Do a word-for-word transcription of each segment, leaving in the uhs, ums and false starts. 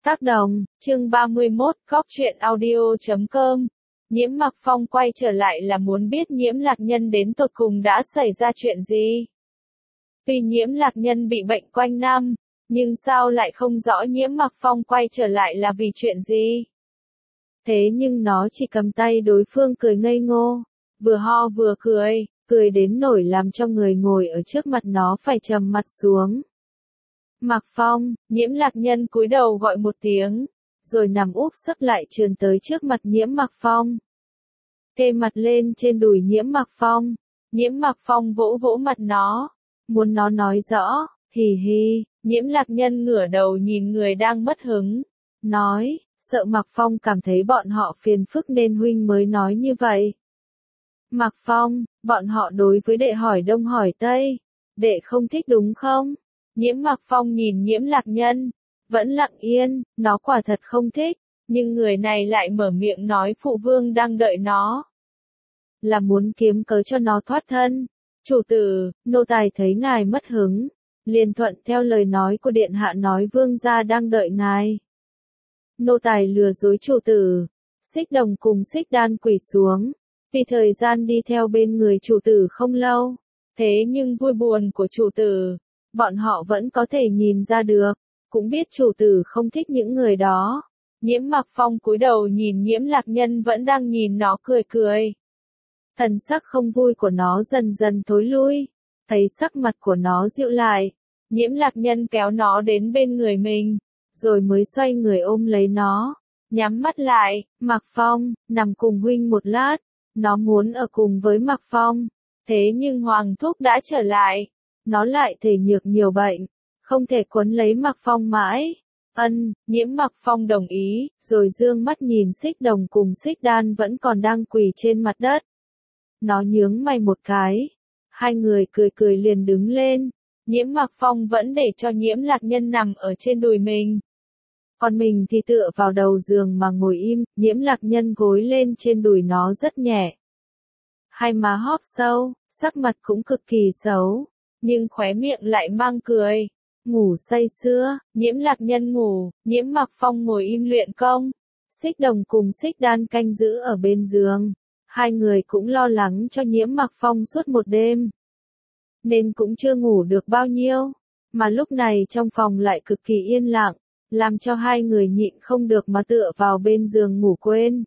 Tác đồng, chương ba mươi mốt, Góc truyện audio chấm com. Nhiễm Mặc Phong quay trở lại là muốn biết Nhiễm Lạc Nhân đến tột cùng đã xảy ra chuyện gì. Tuy Nhiễm Lạc Nhân bị bệnh quanh năm, nhưng sao lại không rõ Nhiễm Mặc Phong quay trở lại là vì chuyện gì. Thế nhưng nó chỉ cầm tay đối phương cười ngây ngô, vừa ho vừa cười, cười đến nổi làm cho người ngồi ở trước mặt nó phải trầm mặt xuống. Mặc Phong, Nhiễm Lạc Nhân cúi đầu gọi một tiếng, rồi nằm úp sấp lại trườn tới trước mặt Nhiễm Mặc Phong. Kê mặt lên trên đùi Nhiễm Mặc Phong, Nhiễm Mặc Phong vỗ vỗ mặt nó, muốn nó nói rõ, hì hì, Nhiễm Lạc Nhân ngửa đầu nhìn người đang mất hứng, nói, sợ Mặc Phong cảm thấy bọn họ phiền phức nên huynh mới nói như vậy. Mặc Phong, bọn họ đối với đệ hỏi đông hỏi tây, đệ không thích đúng không? Nhiễm Mặc Phong nhìn Nhiễm Lạc Nhân, vẫn lặng yên, nó quả thật không thích, nhưng người này lại mở miệng nói phụ vương đang đợi nó. Là muốn kiếm cớ cho nó thoát thân. Chủ tử, nô tài thấy ngài mất hứng, liền thuận theo lời nói của điện hạ nói vương gia đang đợi ngài. Nô tài lừa dối chủ tử, Xích Đồng cùng Xích Đan quỳ xuống, vì thời gian đi theo bên người chủ tử không lâu, thế nhưng vui buồn của chủ tử, bọn họ vẫn có thể nhìn ra được, cũng biết chủ tử không thích những người đó. Nhiễm Mặc Phong cúi đầu nhìn Nhiễm Lạc Nhân vẫn đang nhìn nó cười cười. Thần sắc không vui của nó dần dần thối lui, thấy sắc mặt của nó dịu lại, Nhiễm Lạc Nhân kéo nó đến bên người mình, rồi mới xoay người ôm lấy nó, nhắm mắt lại, Mặc Phong, nằm cùng huynh một lát, nó muốn ở cùng với Mặc Phong, thế nhưng Hoàng Thúc đã trở lại. Nó lại thể nhược nhiều bệnh, không thể quấn lấy Mặc Phong mãi. Ân, Nhiễm Mặc Phong đồng ý, rồi dương mắt nhìn Xích Đồng cùng Xích Đan vẫn còn đang quỳ trên mặt đất. Nó nhướng mày một cái, hai người cười cười liền đứng lên. Nhiễm Mặc Phong vẫn để cho Nhiễm Lạc Nhân nằm ở trên đùi mình. Còn mình thì tựa vào đầu giường mà ngồi im, Nhiễm Lạc Nhân gối lên trên đùi nó rất nhẹ. Hai má hóp sâu, sắc mặt cũng cực kỳ xấu, nhưng khóe miệng lại mang cười. Ngủ say sưa, Nhiễm Lạc Nhân ngủ, Nhiễm Mặc Phong ngồi im luyện công. Xích Đồng cùng Xích Đan canh giữ ở bên giường. Hai người cũng lo lắng cho Nhiễm Mặc Phong suốt một đêm, nên cũng chưa ngủ được bao nhiêu. Mà lúc này trong phòng lại cực kỳ yên lặng, làm cho hai người nhịn không được mà tựa vào bên giường ngủ quên.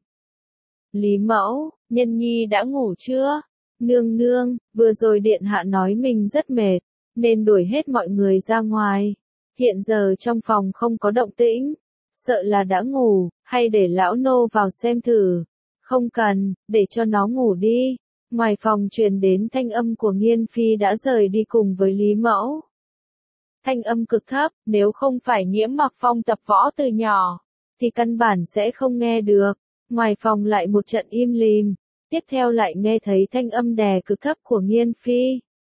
Lý Mẫu, Nhân Nhi đã ngủ chưa? Nương nương, vừa rồi điện hạ nói mình rất mệt, nên đuổi hết mọi người ra ngoài. Hiện giờ trong phòng không có động tĩnh, sợ là đã ngủ, hay để lão nô vào xem thử. Không cần, để cho nó ngủ đi. Ngoài phòng truyền đến thanh âm của Nghiên Phi đã rời đi cùng với Lý Mẫu. Thanh âm cực thấp, nếu không phải Nhiễm Mặc Phong tập võ từ nhỏ, thì căn bản sẽ không nghe được. Ngoài phòng lại một trận im lìm. Tiếp theo lại nghe thấy thanh âm đè cực thấp của Nghiên Phi.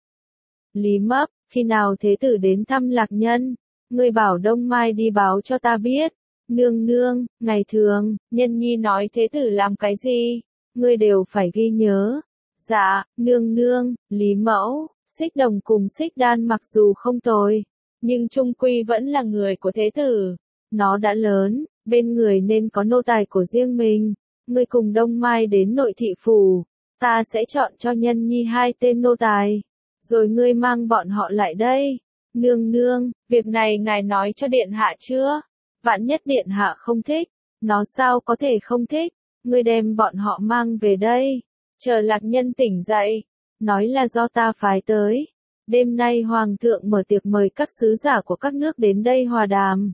Lý Mấp, khi nào thế tử đến thăm Lạc Nhân? Ngươi bảo Đông Mai đi báo cho ta biết. Nương nương, ngày thường, Nhân Nhi nói thế tử làm cái gì? Ngươi đều phải ghi nhớ. Dạ, nương nương, Lý Mẫu, Xích Đồng cùng Xích Đan mặc dù không tồi, nhưng trung quy vẫn là người của thế tử. Nó đã lớn, bên người nên có nô tài của riêng mình. Ngươi cùng Đông Mai đến nội thị phủ, ta sẽ chọn cho Nhân Nhi hai tên nô tài, rồi ngươi mang bọn họ lại đây. Nương nương, việc này ngài nói cho điện hạ chưa? Vạn nhất điện hạ không thích, nó sao có thể không thích, ngươi đem bọn họ mang về đây. Chờ Lạc Nhân tỉnh dậy, nói là do ta phái tới. Đêm nay Hoàng thượng mở tiệc mời các sứ giả của các nước đến đây hòa đàm.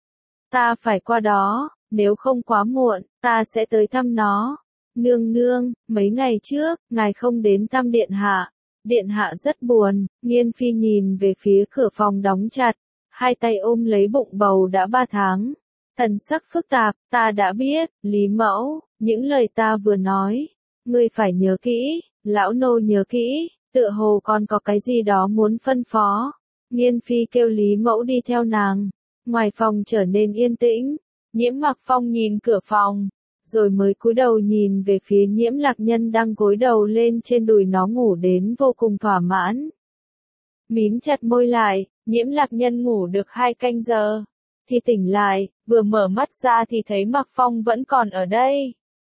Ta phải qua đó. Nếu không quá muộn, ta sẽ tới thăm nó. Nương nương, mấy ngày trước, ngài không đến thăm điện hạ. Điện hạ rất buồn. Nghiên Phi nhìn về phía cửa phòng đóng chặt, hai tay ôm lấy bụng bầu đã ba tháng. Thần sắc phức tạp, ta đã biết, Lý Mẫu, những lời ta vừa nói. Ngươi phải nhớ kỹ, lão nô nhớ kỹ, tựa hồ còn có cái gì đó muốn phân phó. Nghiên Phi kêu Lý Mẫu đi theo nàng. Ngoài phòng trở nên yên tĩnh. Nhiễm Mặc Phong nhìn cửa phòng, rồi mới cúi đầu nhìn về phía Nhiễm Lạc Nhân đang gối đầu lên trên đùi nó ngủ đến vô cùng thỏa mãn. Mím chặt môi lại, Nhiễm Lạc Nhân ngủ được hai canh giờ, thì tỉnh lại, vừa mở mắt ra thì thấy Mạc Phong vẫn còn ở đây.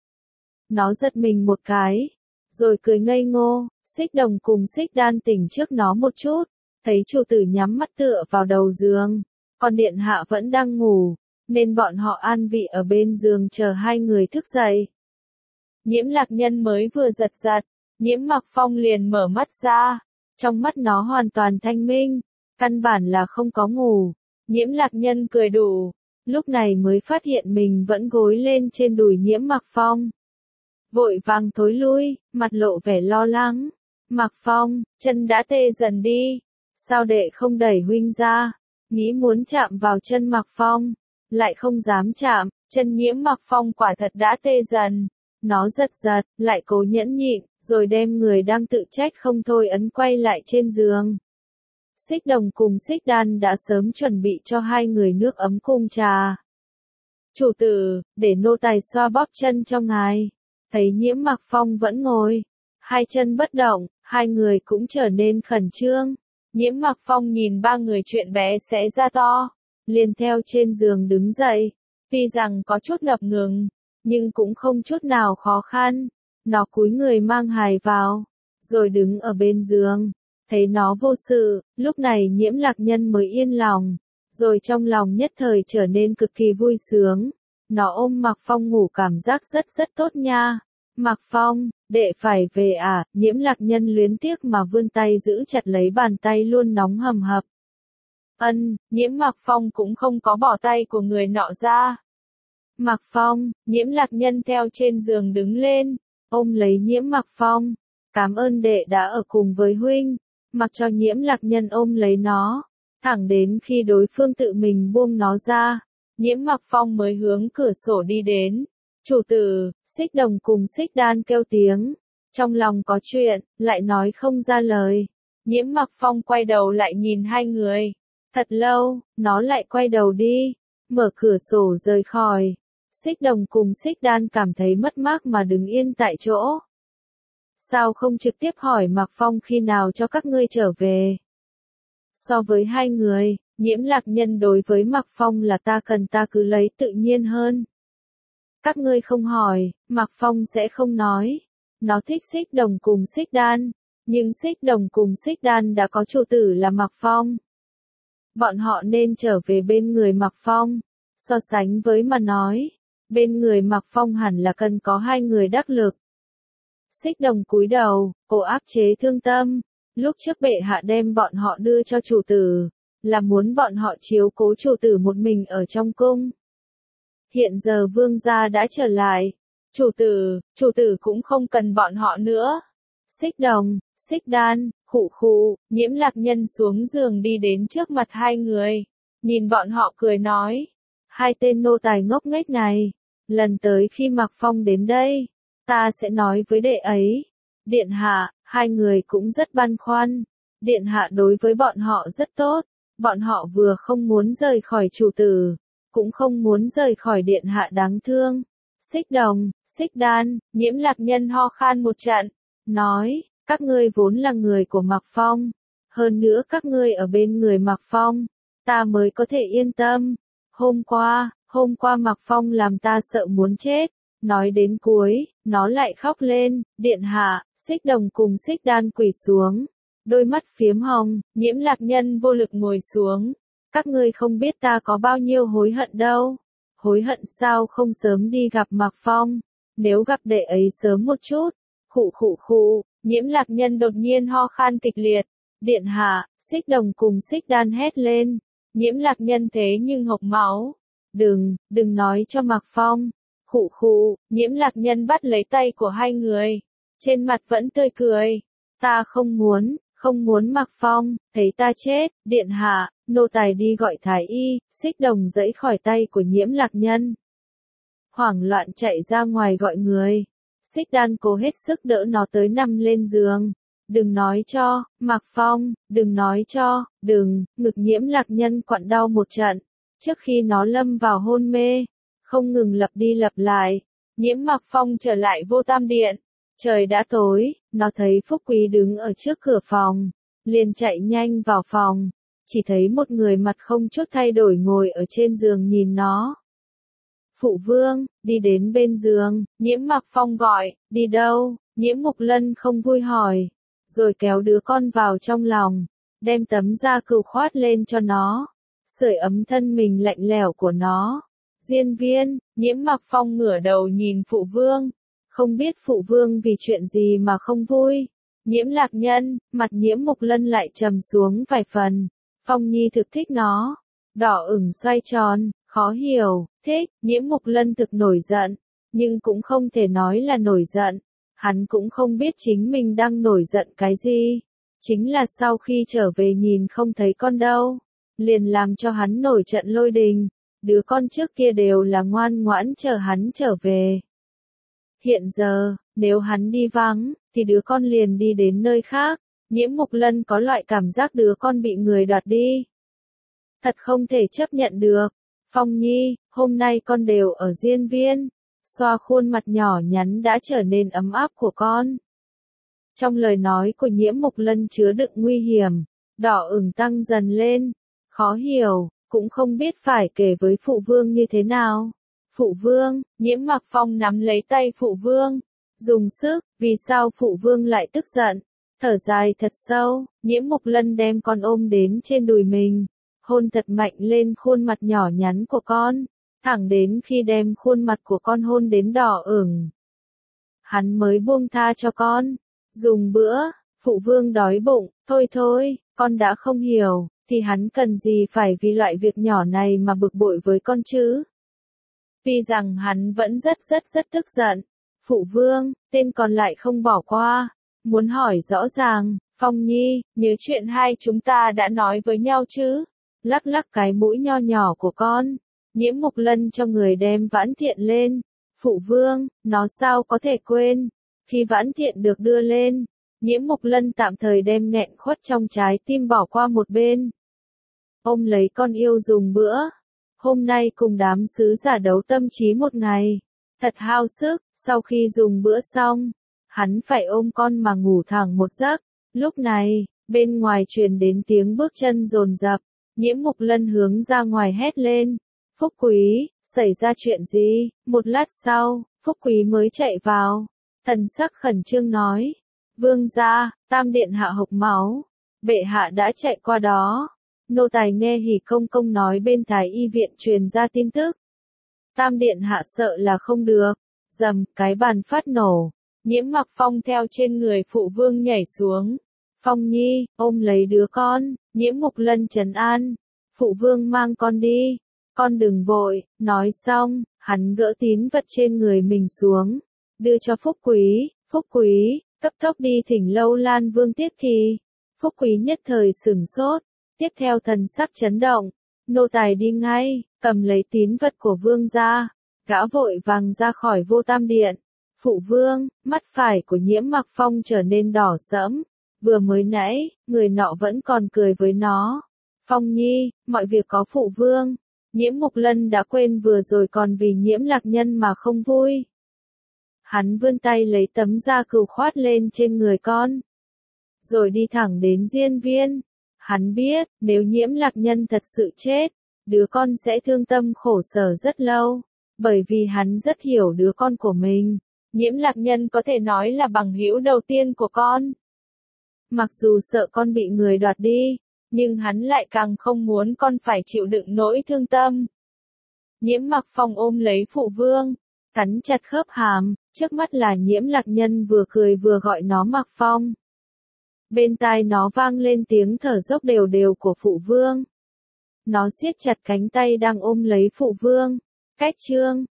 Nó giật mình một cái, rồi cười ngây ngô. Xích Đồng cùng Xích Đan tỉnh trước nó một chút, thấy chủ tử nhắm mắt tựa vào đầu giường, còn điện hạ vẫn đang ngủ, nên bọn họ an vị ở bên giường chờ hai người thức dậy. Nhiễm Lạc Nhân mới vừa giật giật, Nhiễm Mạc Phong liền mở mắt ra, trong mắt nó hoàn toàn thanh minh, căn bản là không có ngủ. Nhiễm Lạc Nhân cười đủ, lúc này mới phát hiện mình vẫn gối lên trên đùi Nhiễm Mạc Phong. Vội vàng thối lui, mặt lộ vẻ lo lắng. Mạc Phong, chân đã tê dần đi, sao đệ không đẩy huynh ra? Nghĩ muốn chạm vào chân Mạc Phong, lại không dám chạm, chân Nhiễm Mạc Phong quả thật đã tê dần. Nó giật giật, lại cố nhẫn nhịn, rồi đem người đang tự trách không thôi ấn quay lại trên giường. Xích Đồng cùng Xích Đan đã sớm chuẩn bị cho hai người nước ấm cùng trà. Chủ tử, để nô tài xoa bóp chân cho ngài. Thấy Nhiễm Mạc Phong vẫn ngồi, hai chân bất động, hai người cũng trở nên khẩn trương. Nhiễm Mạc Phong nhìn ba người chuyện bé xé ra to, liền theo trên giường đứng dậy. Tuy rằng có chút ngập ngừng, nhưng cũng không chút nào khó khăn. Nó cúi người mang hài vào, rồi đứng ở bên giường. Thấy nó vô sự, lúc này Nhiễm Lạc Nhân mới yên lòng, rồi trong lòng nhất thời trở nên cực kỳ vui sướng. Nó ôm Mạc Phong ngủ cảm giác rất rất tốt nha. Mạc Phong, đệ phải về à? Nhiễm Lạc Nhân luyến tiếc mà vươn tay giữ chặt lấy bàn tay luôn nóng hầm hập. Ân, Nhiễm Mạc Phong cũng không có bỏ tay của người nọ ra. Mạc Phong, Nhiễm Lạc Nhân theo trên giường đứng lên, ôm lấy Nhiễm Mạc Phong. Cảm ơn đệ đã ở cùng với huynh. Mặc cho Nhiễm Lạc Nhân ôm lấy nó, thẳng đến khi đối phương tự mình buông nó ra, Nhiễm Mạc Phong mới hướng cửa sổ đi đến. Chủ tử, Xích Đồng cùng Xích Đan kêu tiếng, trong lòng có chuyện, lại nói không ra lời. Nhiễm Mạc Phong quay đầu lại nhìn hai người, thật lâu, nó lại quay đầu đi, mở cửa sổ rời khỏi. Xích Đồng cùng Xích Đan cảm thấy mất mát mà đứng yên tại chỗ. Sao không trực tiếp hỏi Mạc Phong khi nào cho các ngươi trở về? So với hai người, Nhiễm Lạc Nhân đối với Mạc Phong là ta cần ta cứ lấy tự nhiên hơn. Các ngươi không hỏi, Mạc Phong sẽ không nói. Nó thích Xích Đồng cùng Xích Đan, nhưng Xích Đồng cùng Xích Đan đã có chủ tử là Mạc Phong. Bọn họ nên trở về bên người Mạc Phong. So sánh với mà nói, bên người Mạc Phong hẳn là cần có hai người đắc lực. Xích Đồng cúi đầu, cố áp chế thương tâm. Lúc trước bệ hạ đem bọn họ đưa cho chủ tử, là muốn bọn họ chiếu cố chủ tử một mình ở trong cung. Hiện giờ vương gia đã trở lại. Chủ tử, chủ tử cũng không cần bọn họ nữa. Xích Đồng, Xích Đan, khụ khụ, Nhiễm Lạc Nhân xuống giường đi đến trước mặt hai người. Nhìn bọn họ cười nói. Hai tên nô tài ngốc nghếch này, lần tới khi Mạc Phong đến đây, ta sẽ nói với đệ ấy. Điện hạ, hai người cũng rất băn khoăn. Điện hạ đối với bọn họ rất tốt. Bọn họ vừa không muốn rời khỏi chủ tử, cũng không muốn rời khỏi điện hạ đáng thương. Xích Đồng, Xích Đan, Nhiễm Lạc Nhân ho khan một trận, nói, các ngươi vốn là người của Mạc Phong. Hơn nữa các ngươi ở bên người Mạc Phong, ta mới có thể yên tâm. Hôm qua, hôm qua Mạc Phong làm ta sợ muốn chết. Nói đến cuối, nó lại khóc lên. Điện hạ, Xích Đồng cùng Xích Đan quỳ xuống, đôi mắt phiếm hồng. Nhiễm Lạc Nhân vô lực ngồi xuống. Các ngươi không biết ta có bao nhiêu hối hận đâu. Hối hận sao không sớm đi gặp Mạc Phong, nếu gặp đệ ấy sớm một chút. Khụ khụ khụ, Nhiễm Lạc Nhân đột nhiên ho khan kịch liệt. Điện hạ, Xích Đồng cùng Xích Đan hét lên. Nhiễm Lạc Nhân thế nhưng hộc máu. Đừng, đừng nói cho Mạc Phong. Khụ khụ, Nhiễm Lạc Nhân bắt lấy tay của hai người, trên mặt vẫn tươi cười. Ta không muốn, không muốn Mạc Phong, thấy ta chết. Điện hạ, nô tài đi gọi thái y. Xích Đồng giãy khỏi tay của Nhiễm Lạc Nhân, hoảng loạn chạy ra ngoài gọi người. Xích Đan cố hết sức đỡ nó tới nằm lên giường. Đừng nói cho, Mạc Phong, đừng nói cho, đừng. Ngực Nhiễm Lạc Nhân quặn đau một trận, trước khi nó lâm vào hôn mê, không ngừng lặp đi lặp lại. Nhiễm Mạc Phong trở lại Vô Tam Điện. Trời đã tối, nó thấy Phúc Quý đứng ở trước cửa phòng, liền chạy nhanh vào phòng. chỉ thấy một người mặt không chút thay đổi ngồi ở trên giường nhìn nó. Phụ vương, đi đến bên giường, Nhiễm Mặc Phong gọi, đi đâu? Nhiễm Mục Lân không vui hỏi, rồi kéo đứa con vào trong lòng, đem tấm da cừu khoát lên cho nó, sưởi ấm thân mình lạnh lẽo của nó. Diên Viên, Nhiễm Mặc Phong ngửa đầu nhìn phụ vương, không biết phụ vương vì chuyện gì mà không vui. Nhiễm Lạc Nhân, mặt Nhiễm Mục Lân lại trầm xuống vài phần. Phong Nhi thực thích nó. Đỏ ửng xoay tròn, khó hiểu, thích. Nhiễm Mục Lân thực nổi giận, nhưng cũng không thể nói là nổi giận. Hắn cũng không biết chính mình đang nổi giận cái gì. Chính là sau khi trở về nhìn không thấy con đâu, liền làm cho hắn nổi trận lôi đình. Đứa con trước kia đều là ngoan ngoãn chờ hắn trở về. Hiện giờ, nếu hắn đi vắng, thì đứa con liền đi đến nơi khác. Nhiễm Mục Lân có loại cảm giác đứa con bị người đoạt đi. Thật không thể chấp nhận được. Phong Nhi, hôm nay con đều ở Diên Viên. Xoa khuôn mặt nhỏ nhắn đã trở nên ấm áp của con. Trong lời nói của Nhiễm Mục Lân chứa đựng nguy hiểm, đỏ ửng tăng dần lên. Khó hiểu, cũng không biết phải kể với phụ vương như thế nào. Phụ vương, Nhiễm Mặc Phong nắm lấy tay phụ vương, dùng sức, vì sao phụ vương lại tức giận. Thở dài thật sâu, Nhiễm Mục Lân đem con ôm đến trên đùi mình, hôn thật mạnh lên khuôn mặt nhỏ nhắn của con, thẳng đến khi đem khuôn mặt của con hôn đến đỏ ửng. Hắn mới buông tha cho con. Dùng bữa, phụ vương đói bụng, thôi thôi, con đã không hiểu, thì hắn cần gì phải vì loại việc nhỏ này mà bực bội với con chứ. Tuy rằng hắn vẫn rất rất rất tức giận. Phụ vương, tên còn lại không bỏ qua. Muốn hỏi rõ ràng, Phong Nhi, nhớ chuyện hai chúng ta đã nói với nhau chứ? Lắc lắc cái mũi nho nhỏ của con. Nhiễm Mục Lân cho người đem Vãn Thiện lên. Phụ vương, nó sao có thể quên. Khi Vãn Thiện được đưa lên, Nhiễm Mục Lân tạm thời đem nghẹn khuất trong trái tim bỏ qua một bên. Ôm lấy con yêu dùng bữa. Hôm nay cùng đám sứ giả đấu tâm trí một ngày. Thật hao sức, sau khi dùng bữa xong, hắn phải ôm con mà ngủ thẳng một giấc. Lúc này, bên ngoài truyền đến tiếng bước chân dồn dập. Nhiễm Mục Lân hướng ra ngoài hét lên. Phúc Quý, xảy ra chuyện gì? Một lát sau, Phúc Quý mới chạy vào. Thần sắc khẩn trương nói. Vương gia, Tam Điện Hạ hộc máu. Bệ hạ đã chạy qua đó. Nô tài nghe Hỉ Công Công nói bên Thái Y viện truyền ra tin tức. Tam Điện Hạ sợ là không được. Dầm, cái bàn phát nổ. Nhiễm Mặc Phong theo trên người phụ vương nhảy xuống. Phong Nhi, ôm lấy đứa con. Nhiễm Mục Lân trấn an. Phụ vương mang con đi. Con đừng vội. Nói xong, hắn gỡ tín vật trên người mình xuống. Đưa cho Phúc Quý. Phúc Quý, cấp tốc đi thỉnh Lâu Lan Vương tiếp thì. Phúc Quý nhất thời sửng sốt. Tiếp theo thần sắc chấn động. Nô tài đi ngay, cầm lấy tín vật của vương gia. Gã vội vàng ra khỏi Vô Tam Điện. Phụ vương, mắt phải của Nhiễm Mặc Phong trở nên đỏ sẫm. Vừa mới nãy, người nọ vẫn còn cười với nó. Phong Nhi, mọi việc có phụ vương. Nhiễm Mục Lân đã quên vừa rồi còn vì Nhiễm Lạc Nhân mà không vui. Hắn vươn tay lấy tấm da cừu khoát lên trên người con. Rồi đi thẳng đến Diên Viên. Hắn biết, nếu Nhiễm Lạc Nhân thật sự chết, đứa con sẽ thương tâm khổ sở rất lâu. Bởi vì hắn rất hiểu đứa con của mình. Nhiễm Lạc Nhân có thể nói là bằng hữu đầu tiên của con. Mặc dù sợ con bị người đoạt đi, nhưng hắn lại càng không muốn con phải chịu đựng nỗi thương tâm. Nhiễm Mặc Phong ôm lấy phụ vương, cắn chặt khớp hàm, trước mắt là Nhiễm Lạc Nhân vừa cười vừa gọi nó Mặc Phong. Bên tai nó vang lên tiếng thở dốc đều đều của phụ vương. Nó siết chặt cánh tay đang ôm lấy phụ vương. Cách chương,